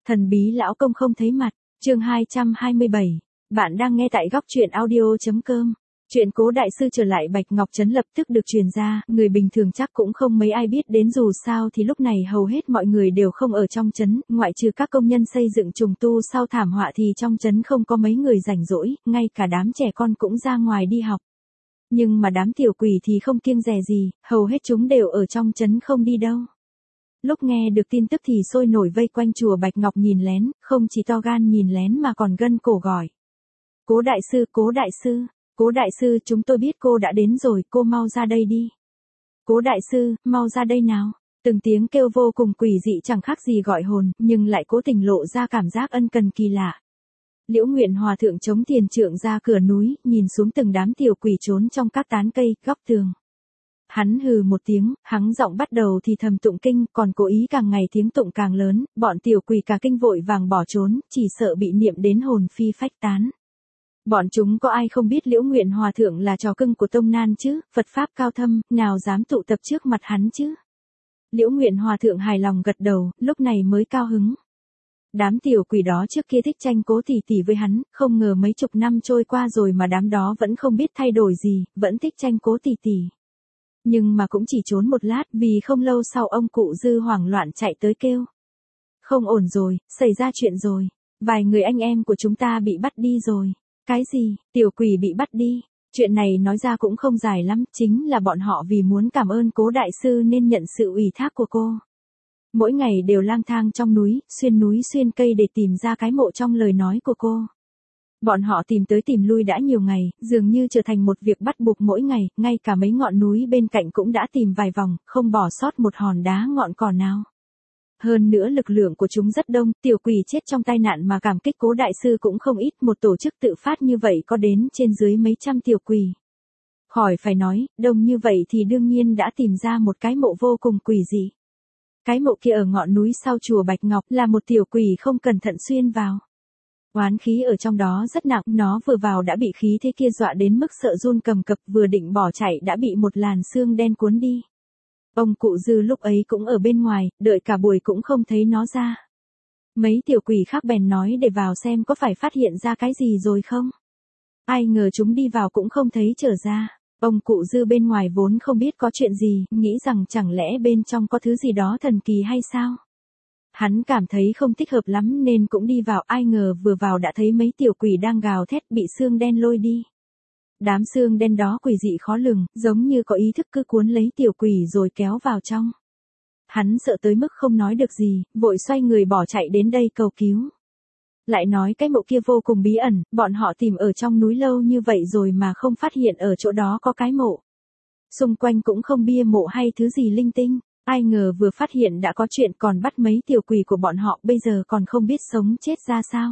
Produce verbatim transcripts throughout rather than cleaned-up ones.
Thần bí lão công không thấy mặt, chương hai trăm hai mươi bảy. Bạn đang nghe tại góc truyện audio.com. Chuyện Cố đại sư trở lại Bạch Ngọc Trấn lập tức được truyền ra, người bình thường chắc cũng không mấy ai biết đến, dù sao thì lúc này hầu hết mọi người đều không ở trong trấn, ngoại trừ các công nhân xây dựng trùng tu sau thảm họa thì trong trấn không có mấy người rảnh rỗi, ngay cả đám trẻ con cũng ra ngoài đi học. Nhưng mà đám tiểu quỷ thì không kiêng dè gì, hầu hết chúng đều ở trong trấn không đi đâu. Lúc nghe được tin tức thì sôi nổi vây quanh chùa Bạch Ngọc nhìn lén, không chỉ to gan nhìn lén mà còn gân cổ gọi. Cố đại sư, cố đại sư, cố đại sư, chúng tôi biết cô đã đến rồi, cô mau ra đây đi. Cố đại sư, mau ra đây nào. Từng tiếng kêu vô cùng quỷ dị chẳng khác gì gọi hồn, nhưng lại cố tình lộ ra cảm giác ân cần kỳ lạ. Liễu Nguyện Hòa thượng chống thiền trượng ra cửa núi, nhìn xuống từng đám tiểu quỷ trốn trong các tán cây, góc tường. Hắn hừ một tiếng, hắng giọng bắt đầu thì thầm tụng kinh, còn cố ý càng ngày tiếng tụng càng lớn, bọn tiểu quỷ cả kinh vội vàng bỏ trốn, chỉ sợ bị niệm đến hồn phi phách tán. Bọn chúng có ai không biết Liễu Nguyện Hòa thượng là trò cưng của Tông Nan chứ, Phật pháp cao thâm, nào dám tụ tập trước mặt hắn chứ. Liễu Nguyện Hòa thượng hài lòng gật đầu, lúc này mới cao hứng. Đám tiểu quỷ đó trước kia thích tranh Cố tỷ tỷ với hắn, không ngờ mấy chục năm trôi qua rồi mà đám đó vẫn không biết thay đổi gì, vẫn thích tranh Cố tỷ tỷ. Nhưng mà cũng chỉ trốn một lát, vì không lâu sau ông cụ Dư hoảng loạn chạy tới kêu. Không ổn rồi, xảy ra chuyện rồi, vài người anh em của chúng ta bị bắt đi rồi. Cái gì, tiểu quỷ bị bắt đi? Chuyện này nói ra cũng không dài lắm, chính là bọn họ vì muốn cảm ơn Cố đại sư nên nhận sự ủy thác của cô. Mỗi ngày đều lang thang trong núi, xuyên núi xuyên cây để tìm ra cái mộ trong lời nói của cô. Bọn họ tìm tới tìm lui đã nhiều ngày, dường như trở thành một việc bắt buộc mỗi ngày, ngay cả mấy ngọn núi bên cạnh cũng đã tìm vài vòng, không bỏ sót một hòn đá ngọn cỏ nào. Hơn nữa lực lượng của chúng rất đông, tiểu quỷ chết trong tai nạn mà cảm kích Cố đại sư cũng không ít, một tổ chức tự phát như vậy có đến trên dưới mấy trăm tiểu quỷ. Khỏi phải nói, đông như vậy thì đương nhiên đã tìm ra một cái mộ vô cùng quỷ dị. Cái mộ kia ở ngọn núi sau chùa Bạch Ngọc là một tiểu quỷ không cẩn thận xuyên vào. Oán khí ở trong đó rất nặng, nó vừa vào đã bị khí thế kia dọa đến mức sợ run cầm cập, vừa định bỏ chạy đã bị một làn sương đen cuốn đi. Ông cụ Dư lúc ấy cũng ở bên ngoài, đợi cả buổi cũng không thấy nó ra. Mấy tiểu quỷ khác bèn nói để vào xem có phải phát hiện ra cái gì rồi không. Ai ngờ chúng đi vào cũng không thấy trở ra. Ông cụ Dư bên ngoài vốn không biết có chuyện gì, nghĩ rằng chẳng lẽ bên trong có thứ gì đó thần kỳ hay sao. Hắn cảm thấy không thích hợp lắm nên cũng đi vào, ai ngờ vừa vào đã thấy mấy tiểu quỷ đang gào thét bị xương đen lôi đi. Đám xương đen đó quỷ dị khó lường, giống như có ý thức cứ cuốn lấy tiểu quỷ rồi kéo vào trong. Hắn sợ tới mức không nói được gì, vội xoay người bỏ chạy đến đây cầu cứu. Lại nói cái mộ kia vô cùng bí ẩn, bọn họ tìm ở trong núi lâu như vậy rồi mà không phát hiện ở chỗ đó có cái mộ. Xung quanh cũng không bia mộ hay thứ gì linh tinh. Ai ngờ vừa phát hiện đã có chuyện, còn bắt mấy tiểu quỷ của bọn họ, bây giờ còn không biết sống chết ra sao.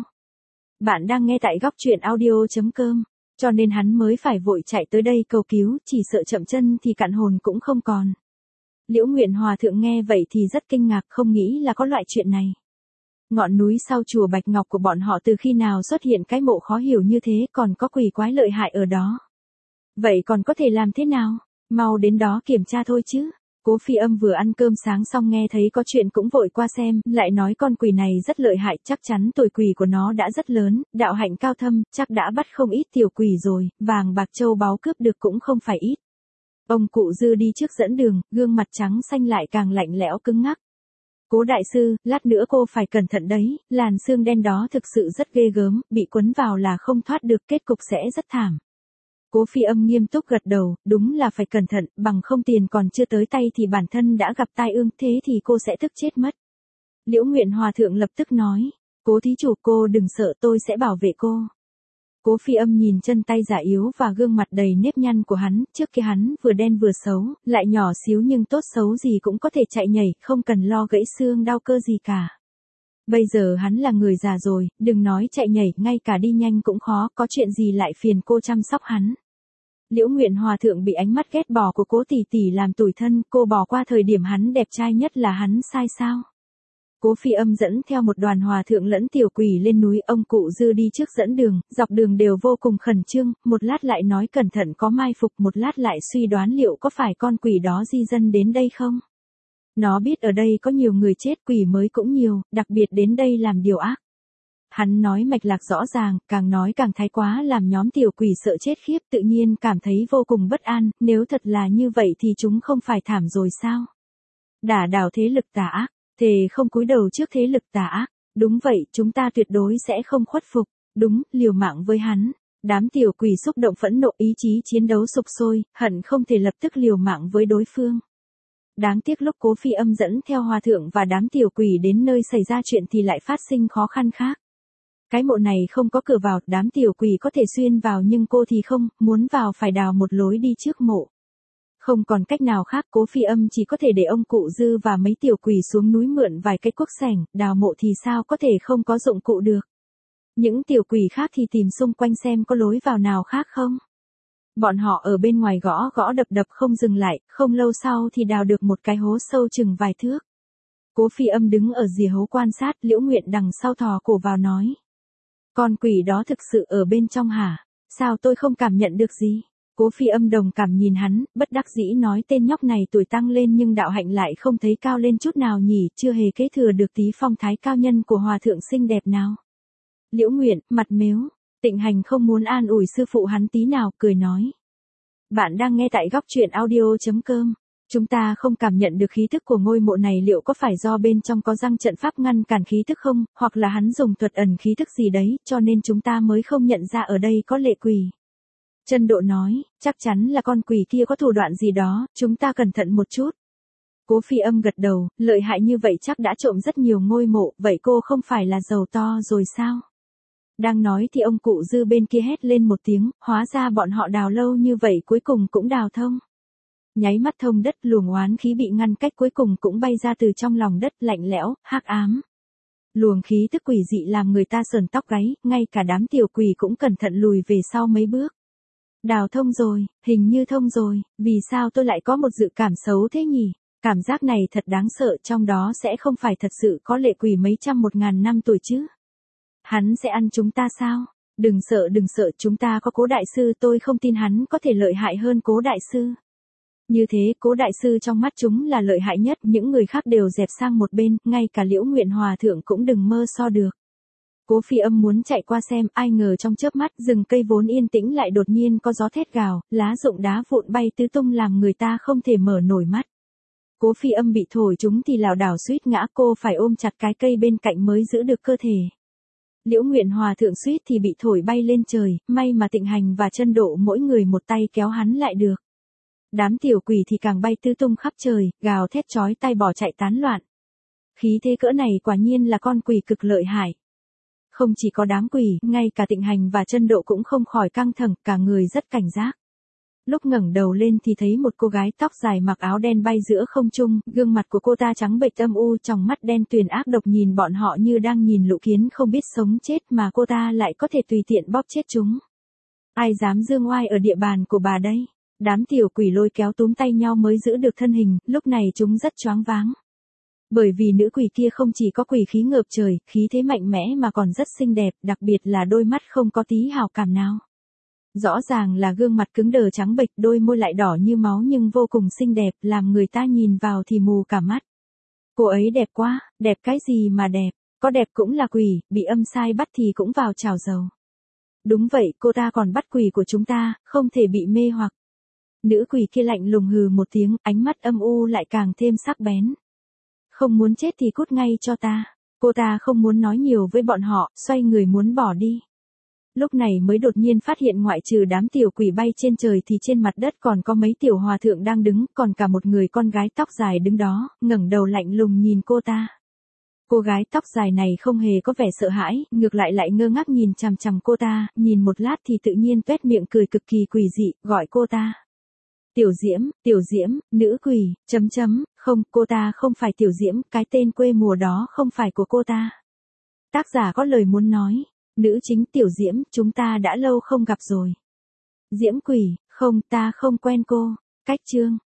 Bạn đang nghe tại góc truyện audio.com, cho nên hắn mới phải vội chạy tới đây cầu cứu, chỉ sợ chậm chân thì cạn hồn cũng không còn. Liễu Nguyện Hòa thượng nghe vậy thì rất kinh ngạc, không nghĩ là có loại chuyện này. Ngọn núi sau chùa Bạch Ngọc của bọn họ từ khi nào xuất hiện cái mộ khó hiểu như thế, còn có quỷ quái lợi hại ở đó. Vậy còn có thể làm thế nào? Mau đến đó kiểm tra thôi chứ. Cố Phi Âm vừa ăn cơm sáng xong nghe thấy có chuyện cũng vội qua xem, lại nói con quỷ này rất lợi hại, chắc chắn tuổi quỷ của nó đã rất lớn, đạo hạnh cao thâm, chắc đã bắt không ít tiểu quỷ rồi, vàng bạc châu báu cướp được cũng không phải ít. Ông cụ Dư đi trước dẫn đường, gương mặt trắng xanh lại càng lạnh lẽo cứng ngắc. Cố đại sư, lát nữa cô phải cẩn thận đấy, làn xương đen đó thực sự rất ghê gớm, bị quấn vào là không thoát được, kết cục sẽ rất thảm. Cố Phi Âm nghiêm túc gật đầu, đúng là phải cẩn thận, bằng không tiền còn chưa tới tay thì bản thân đã gặp tai ương, thế thì cô sẽ tức chết mất. Liễu Nguyện Hòa thượng lập tức nói, Cố thí chủ cô đừng sợ, tôi sẽ bảo vệ cô. Cố Phi Âm nhìn chân tay già yếu và gương mặt đầy nếp nhăn của hắn, trước kia hắn vừa đen vừa xấu, lại nhỏ xíu nhưng tốt xấu gì cũng có thể chạy nhảy, không cần lo gãy xương đau cơ gì cả. Bây giờ hắn là người già rồi, đừng nói chạy nhảy, ngay cả đi nhanh cũng khó, có chuyện gì lại phiền cô chăm sóc hắn. Liễu Nguyện Hòa thượng bị ánh mắt ghét bỏ của Cố tỷ tỷ làm tủi thân, cô bỏ qua thời điểm hắn đẹp trai nhất là hắn sai sao? Cố Phi Âm dẫn theo một đoàn hòa thượng lẫn tiểu quỷ lên núi, ông cụ Dư đi trước dẫn đường, dọc đường đều vô cùng khẩn trương, một lát lại nói cẩn thận có mai phục, một lát lại suy đoán liệu có phải con quỷ đó di dân đến đây không? Nó biết ở đây có nhiều người chết, quỷ mới cũng nhiều, đặc biệt đến đây làm điều ác. Hắn nói mạch lạc rõ ràng, càng nói càng thái quá làm nhóm tiểu quỷ sợ chết khiếp, tự nhiên cảm thấy vô cùng bất an, nếu thật là như vậy thì chúng không phải thảm rồi sao? Đả đảo thế lực tà ác, thề không cúi đầu trước thế lực tà ác, đúng vậy, chúng ta tuyệt đối sẽ không khuất phục, đúng, liều mạng với hắn. Đám tiểu quỷ xúc động phẫn nộ, ý chí chiến đấu sục sôi, hận không thể lập tức liều mạng với đối phương. Đáng tiếc lúc Cố Phi Âm dẫn theo hòa thượng và đám tiểu quỷ đến nơi xảy ra chuyện thì lại phát sinh khó khăn khác. Cái mộ này không có cửa vào, đám tiểu quỷ có thể xuyên vào nhưng cô thì không, muốn vào phải đào một lối đi trước mộ. Không còn cách nào khác, Cố Phi Âm chỉ có thể để ông cụ Dư và mấy tiểu quỷ xuống núi mượn vài cái cuốc sẻng, đào mộ thì sao có thể không có dụng cụ được. Những tiểu quỷ khác thì tìm xung quanh xem có lối vào nào khác không. Bọn họ ở bên ngoài gõ gõ đập đập không dừng lại, không lâu sau thì đào được một cái hố sâu chừng vài thước. Cố Phi Âm đứng ở rìa hố quan sát, Liễu Nguyện đằng sau thò cổ vào nói. Con quỷ đó thực sự ở bên trong hả? Sao tôi không cảm nhận được gì? Cố Phi Âm đồng cảm nhìn hắn, bất đắc dĩ nói tên nhóc này tuổi tăng lên nhưng đạo hạnh lại không thấy cao lên chút nào nhỉ, chưa hề kế thừa được tí phong thái cao nhân của hòa thượng xinh đẹp nào. Liễu Nguyện, mặt mếu, Tịnh Hành không muốn an ủi sư phụ hắn tí nào, cười nói. Bạn đang nghe tại góc truyện audio.com. Chúng ta không cảm nhận được khí thức của ngôi mộ này, liệu có phải do bên trong có răng trận pháp ngăn cản khí thức không, hoặc là hắn dùng thuật ẩn khí thức gì đấy, cho nên chúng ta mới không nhận ra ở đây có lệ quỷ. Chân Độ nói, chắc chắn là con quỷ kia có thủ đoạn gì đó, chúng ta cẩn thận một chút. Cố Phi Âm gật đầu, lợi hại như vậy chắc đã trộm rất nhiều ngôi mộ, vậy cô không phải là giàu to rồi sao? Đang nói thì ông cụ Dư bên kia hét lên một tiếng, hóa ra bọn họ đào lâu như vậy cuối cùng cũng đào thông. Nháy mắt thông đất, luồng oán khí bị ngăn cách cuối cùng cũng bay ra từ trong lòng đất, lạnh lẽo, hắc ám. Luồng khí tức quỷ dị làm người ta sờn tóc gáy, ngay cả đám tiểu quỷ cũng cẩn thận lùi về sau mấy bước. Đào thông rồi, hình như thông rồi, vì sao tôi lại có một dự cảm xấu thế nhỉ? Cảm giác này thật đáng sợ, trong đó sẽ không phải thật sự có lệ quỷ mấy trăm một ngàn năm tuổi chứ. Hắn sẽ ăn chúng ta sao? Đừng sợ đừng sợ, chúng ta có Cố đại sư, tôi không tin hắn có thể lợi hại hơn Cố đại sư. Như thế, Cố đại sư trong mắt chúng là lợi hại nhất, những người khác đều dẹp sang một bên, ngay cả Liễu Nguyện hòa thượng cũng đừng mơ so được. Cố Phi Âm muốn chạy qua xem, ai ngờ trong chớp mắt, rừng cây vốn yên tĩnh lại đột nhiên có gió thét gào, lá rụng đá vụn bay tứ tung làm người ta không thể mở nổi mắt. Cố Phi Âm bị thổi chúng thì lảo đảo suýt ngã, cô phải ôm chặt cái cây bên cạnh mới giữ được cơ thể. Liễu Nguyện hòa thượng suýt thì bị thổi bay lên trời, may mà Tịnh Hành và Chân Độ mỗi người một tay kéo hắn lại được. Đám tiểu quỷ thì càng bay tứ tung khắp trời, gào thét chói tai bỏ chạy tán loạn. Khí thế cỡ này quả nhiên là con quỷ cực lợi hại. Không chỉ có đám quỷ, ngay cả Tịnh Hành và Chân Độ cũng không khỏi căng thẳng, cả người rất cảnh giác. Lúc ngẩng đầu lên thì thấy một cô gái tóc dài mặc áo đen bay giữa không trung, gương mặt của cô ta trắng bệch âm u, tròng mắt đen tuyền ác độc nhìn bọn họ như đang nhìn lũ kiến không biết sống chết mà cô ta lại có thể tùy tiện bóp chết chúng. Ai dám dương oai ở địa bàn của bà đây? Đám tiểu quỷ lôi kéo túm tay nhau mới giữ được thân hình, lúc này chúng rất choáng váng. Bởi vì nữ quỷ kia không chỉ có quỷ khí ngợp trời, khí thế mạnh mẽ mà còn rất xinh đẹp, đặc biệt là đôi mắt không có tí hào cảm nào. Rõ ràng là gương mặt cứng đờ trắng bệch, đôi môi lại đỏ như máu nhưng vô cùng xinh đẹp, làm người ta nhìn vào thì mù cả mắt. Cô ấy đẹp quá, đẹp cái gì mà đẹp, có đẹp cũng là quỷ, bị âm sai bắt thì cũng vào chảo dầu. Đúng vậy, cô ta còn bắt quỷ của chúng ta, không thể bị mê hoặc. Nữ quỷ kia lạnh lùng hừ một tiếng, ánh mắt âm u lại càng thêm sắc bén. Không muốn chết thì cút ngay cho ta. Cô ta không muốn nói nhiều với bọn họ, xoay người muốn bỏ đi. Lúc này mới đột nhiên phát hiện ngoại trừ đám tiểu quỷ bay trên trời thì trên mặt đất còn có mấy tiểu hòa thượng đang đứng, còn cả một người con gái tóc dài đứng đó, ngẩng đầu lạnh lùng nhìn cô ta. Cô gái tóc dài này không hề có vẻ sợ hãi, ngược lại lại ngơ ngác nhìn chằm chằm cô ta, nhìn một lát thì tự nhiên tuét miệng cười cực kỳ quỷ dị, gọi cô ta. Tiểu Diễm, Tiểu Diễm, nữ quỷ, chấm chấm, không, cô ta không phải Tiểu Diễm, cái tên quê mùa đó không phải của cô ta. Tác giả có lời muốn nói, nữ chính Tiểu Diễm, chúng ta đã lâu không gặp rồi. Diễm quỷ, không, ta không quen cô, cách chương.